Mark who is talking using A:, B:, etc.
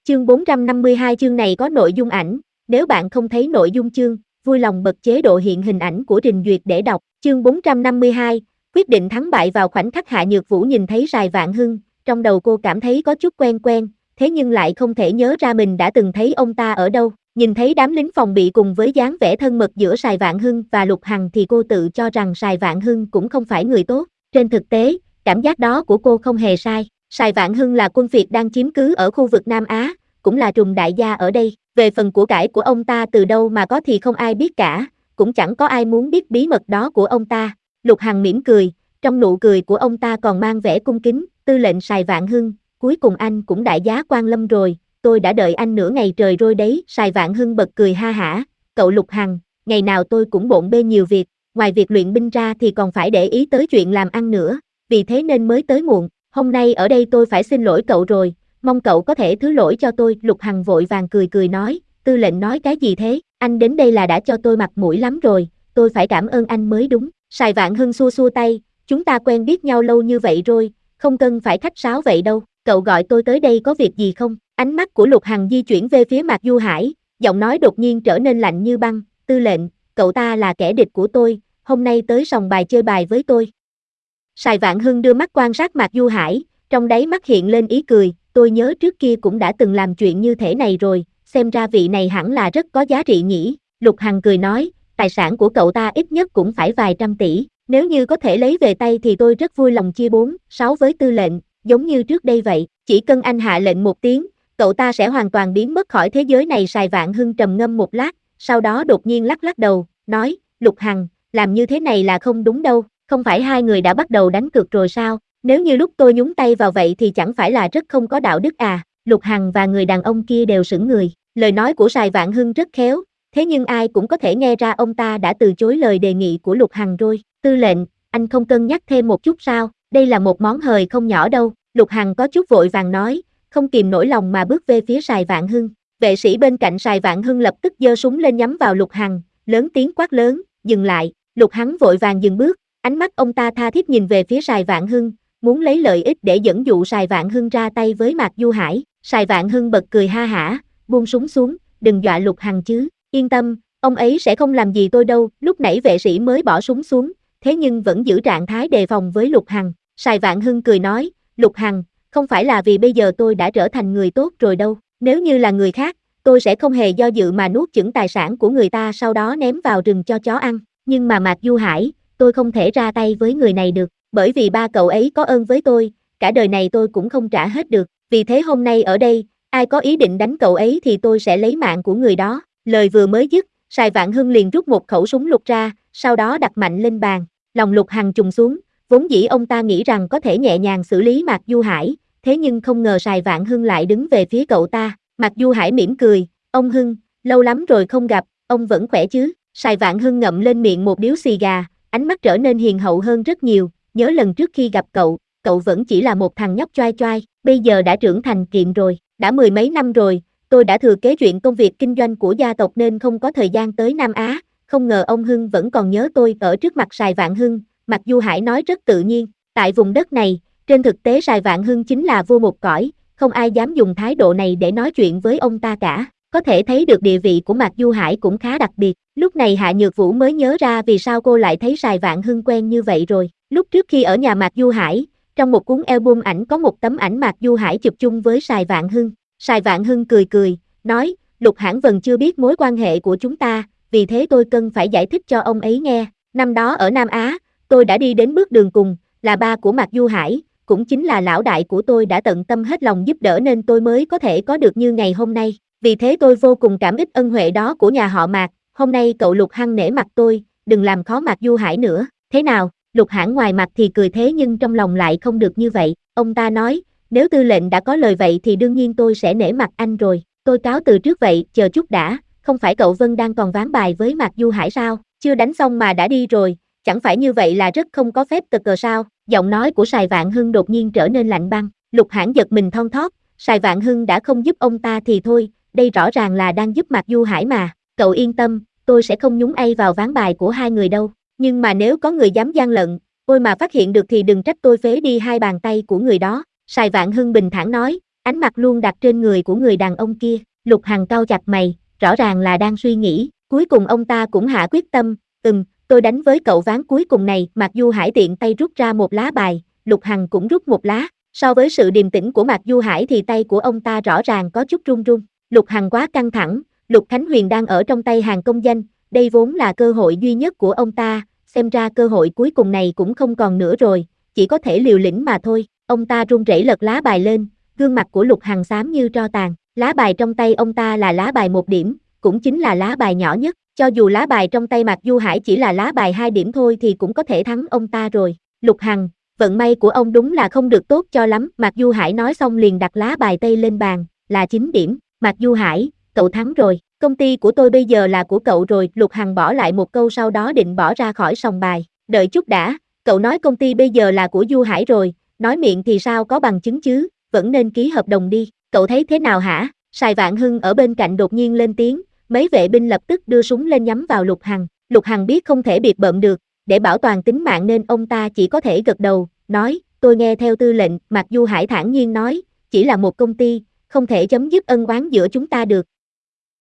A: Chương 452 chương này có nội dung ảnh, nếu bạn không thấy nội dung chương, vui lòng bật chế độ hiện hình ảnh của trình duyệt để đọc. Chương 452, quyết định thắng bại vào khoảnh khắc Hạ Nhược Vũ nhìn thấy Sài Vạn Hưng, trong đầu cô cảm thấy có chút quen quen, thế nhưng lại không thể nhớ ra mình đã từng thấy ông ta ở đâu. Nhìn thấy đám lính phòng bị cùng với dáng vẻ thân mật giữa Sài Vạn Hưng và Lục Hằng thì cô tự cho rằng Sài Vạn Hưng cũng không phải người tốt. Trên thực tế, cảm giác đó của cô không hề sai. Sài Vạn Hưng là quân Việt đang chiếm cứ ở khu vực Nam Á, cũng là trùm đại gia ở đây. Về phần của cải của ông ta từ đâu mà có thì không ai biết cả, cũng chẳng có ai muốn biết bí mật đó của ông ta. Lục Hằng mỉm cười, trong nụ cười của ông ta còn mang vẻ cung kính. Tư lệnh Sài Vạn Hưng, cuối cùng anh cũng đại giá quan lâm rồi, tôi đã đợi anh nửa ngày trời rồi đấy. Sài Vạn Hưng bật cười ha hả, cậu Lục Hằng, ngày nào tôi cũng bộn bê nhiều việc, ngoài việc luyện binh ra thì còn phải để ý tới chuyện làm ăn nữa, vì thế nên mới tới muộn. Hôm nay ở đây tôi phải xin lỗi cậu rồi, mong cậu có thể thứ lỗi cho tôi. Lục Hằng vội vàng cười nói, tư lệnh nói cái gì thế, anh đến đây là đã cho tôi mặt mũi lắm rồi, tôi phải cảm ơn anh mới đúng. Sài Vạn Hưng xua xua tay, chúng ta quen biết nhau lâu như vậy rồi, không cần phải khách sáo vậy đâu, cậu gọi tôi tới đây có việc gì không? Ánh mắt của Lục Hằng di chuyển về phía Mạc Du Hải, giọng nói đột nhiên trở nên lạnh như băng, tư lệnh, cậu ta là kẻ địch của tôi, hôm nay tới sòng bài chơi bài với tôi. Sài Vạn Hưng đưa mắt quan sát Mạc Du Hải, trong đáy mắt hiện lên ý cười, tôi nhớ trước kia cũng đã từng làm chuyện như thế này rồi, xem ra vị này hẳn là rất có giá trị nhỉ. Lục Hằng cười nói, tài sản của cậu ta ít nhất cũng phải vài trăm tỷ, nếu như có thể lấy về tay thì tôi rất vui lòng chia 4-6 với tư lệnh, giống như trước đây vậy, chỉ cần anh hạ lệnh một tiếng, cậu ta sẽ hoàn toàn biến mất khỏi thế giới này. Sài Vạn Hưng trầm ngâm một lát, sau đó đột nhiên lắc đầu, nói, Lục Hằng, làm như thế này là không đúng đâu, không phải hai người đã bắt đầu đánh cược rồi sao, nếu như lúc tôi nhúng tay vào vậy thì chẳng phải là rất không có đạo đức à. Lục Hằng và người đàn ông kia đều sững người, lời nói của Sài Vạn Hưng rất khéo, thế nhưng ai cũng có thể nghe ra ông ta đã từ chối lời đề nghị của Lục Hằng rồi. Tư lệnh, anh không cân nhắc thêm một chút sao, đây là một món hời không nhỏ đâu. Lục Hằng có chút vội vàng nói, không kìm nổi lòng mà bước về phía Sài Vạn Hưng. Vệ sĩ bên cạnh Sài Vạn Hưng lập tức giơ súng lên nhắm vào Lục Hằng, lớn tiếng quát lớn, dừng lại. Lục Hằng vội vàng dừng bước, ánh mắt ông ta tha thiết nhìn về phía Sài Vạn Hưng, muốn lấy lợi ích để dẫn dụ Sài Vạn Hưng ra tay với Mạc Du Hải. Sài Vạn Hưng bật cười ha hả, buông súng xuống, đừng dọa Lục Hằng chứ, yên tâm, ông ấy sẽ không làm gì tôi đâu. Lúc nãy vệ sĩ mới bỏ súng xuống, thế nhưng vẫn giữ trạng thái đề phòng với Lục Hằng. Sài Vạn Hưng cười nói, Lục Hằng, không phải là vì bây giờ tôi đã trở thành người tốt rồi đâu, nếu như là người khác, tôi sẽ không hề do dự mà nuốt chửng tài sản của người ta sau đó ném vào rừng cho chó ăn, nhưng mà Mạc Du Hải, tôi không thể ra tay với người này được, bởi vì ba cậu ấy có ơn với tôi, cả đời này tôi cũng không trả hết được, vì thế hôm nay ở đây, ai có ý định đánh cậu ấy thì tôi sẽ lấy mạng của người đó. Lời vừa mới dứt, Sài Vạn Hưng liền rút một khẩu súng lục ra, sau đó đặt mạnh lên bàn, lòng Lục Hằng trùng xuống, vốn dĩ ông ta nghĩ rằng có thể nhẹ nhàng xử lý Mạc Du Hải, thế nhưng không ngờ Sài Vạn Hưng lại đứng về phía cậu ta. Mạc Du Hải mỉm cười, ông Hưng, lâu lắm rồi không gặp, ông vẫn khỏe chứ? Sài Vạn Hưng ngậm lên miệng một điếu xì gà, ánh mắt trở nên hiền hậu hơn rất nhiều, nhớ lần trước khi gặp cậu vẫn chỉ là một thằng nhóc choai choai, bây giờ đã trưởng thành kiện rồi, đã mười mấy năm rồi, tôi đã thừa kế chuyện công việc kinh doanh của gia tộc nên không có thời gian tới Nam Á, không ngờ ông Hưng vẫn còn nhớ tôi. Ở trước mặt Sài Vạn Hưng, Mạc Du Hải nói rất tự nhiên, tại vùng đất này, trên thực tế Sài Vạn Hưng chính là vua một cõi, không ai dám dùng thái độ này để nói chuyện với ông ta cả, có thể thấy được địa vị của Mạc Du Hải cũng khá đặc biệt. Lúc này Hạ Nhược Vũ mới nhớ ra vì sao cô lại thấy Sài Vạn Hưng quen như vậy rồi, lúc trước khi ở nhà Mạc Du Hải, trong một cuốn album ảnh có một tấm ảnh Mạc Du Hải chụp chung với Sài Vạn Hưng. Sài Vạn Hưng cười, nói, Lục Hãn Vân chưa biết mối quan hệ của chúng ta, vì thế tôi cần phải giải thích cho ông ấy nghe. Năm đó ở Nam Á, tôi đã đi đến bước đường cùng, là ba của Mạc Du Hải, cũng chính là lão đại của tôi đã tận tâm hết lòng giúp đỡ nên tôi mới có thể có được như ngày hôm nay. Vì thế tôi vô cùng cảm kích ân huệ đó của nhà họ Mạc, hôm nay cậu Lục Hằng nể mặt tôi, đừng làm khó Mạc Du Hải nữa, thế nào? Lục Hãn ngoài mặt thì cười thế nhưng trong lòng lại không được như vậy, ông ta nói, nếu tư lệnh đã có lời vậy thì đương nhiên tôi sẽ nể mặt anh rồi, tôi cáo từ trước vậy, chờ chút đã, không phải cậu Vân đang còn ván bài với Mạc Du Hải sao, chưa đánh xong mà đã đi rồi, chẳng phải như vậy là rất không có phép tật cờ sao? Giọng nói của Sài Vạn Hưng đột nhiên trở nên lạnh băng, Lục Hãn giật mình thon thót, Sài Vạn Hưng đã không giúp ông ta thì thôi, đây rõ ràng là đang giúp Mạc Du Hải mà, cậu yên tâm, tôi sẽ không nhúng tay vào ván bài của hai người đâu, nhưng mà nếu có người dám gian lận, ôi mà phát hiện được thì đừng trách tôi phế đi hai bàn tay của người đó. Sài Vạn Hưng bình thản nói, Ánh mặt luôn đặt trên người của người đàn ông kia, Lục Hằng cau chặt mày, rõ ràng là đang suy nghĩ, cuối cùng ông ta cũng hạ quyết tâm, tôi đánh với cậu ván cuối cùng này. Mạc Du Hải tiện tay rút ra một lá bài, Lục Hằng cũng rút một lá, so với sự điềm tĩnh của Mạc Du Hải thì tay của ông ta rõ ràng có chút run run. Lục Hằng quá căng thẳng, Lục Khánh Huyền đang ở trong tay hàng công danh, đây vốn là cơ hội duy nhất của ông ta, xem ra cơ hội cuối cùng này cũng không còn nữa rồi, chỉ có thể liều lĩnh mà thôi. Ông ta run rẩy lật lá bài lên, gương mặt của Lục Hằng xám như tro tàn, lá bài trong tay ông ta là lá bài 1 điểm, cũng chính là lá bài nhỏ nhất, cho dù lá bài trong tay Mạc Du Hải chỉ là lá bài 2 điểm thôi thì cũng có thể thắng ông ta rồi. Lục Hằng, vận may của ông đúng là không được tốt cho lắm, Mạc Du Hải nói xong liền đặt lá bài tây lên bàn, là 9 điểm, Mạc Du Hải, cậu thắng rồi, công ty của tôi bây giờ là của cậu rồi. Lục Hằng bỏ lại một câu sau đó định bỏ ra khỏi sòng bài, đợi chút đã, cậu nói công ty bây giờ là của Du Hải rồi, nói miệng thì sao có bằng chứng chứ, vẫn nên ký hợp đồng đi, cậu thấy thế nào hả? Sài Vạn Hưng ở bên cạnh đột nhiên lên tiếng, mấy vệ binh lập tức đưa súng lên nhắm vào Lục Hằng. Lục Hằng biết không thể biệt bợm được, để bảo toàn tính mạng nên ông ta chỉ có thể gật đầu, nói, tôi nghe theo tư lệnh. Mạc Du Hải thản nhiên nói, chỉ là một công ty, không thể chấm dứt ân oán giữa chúng ta được,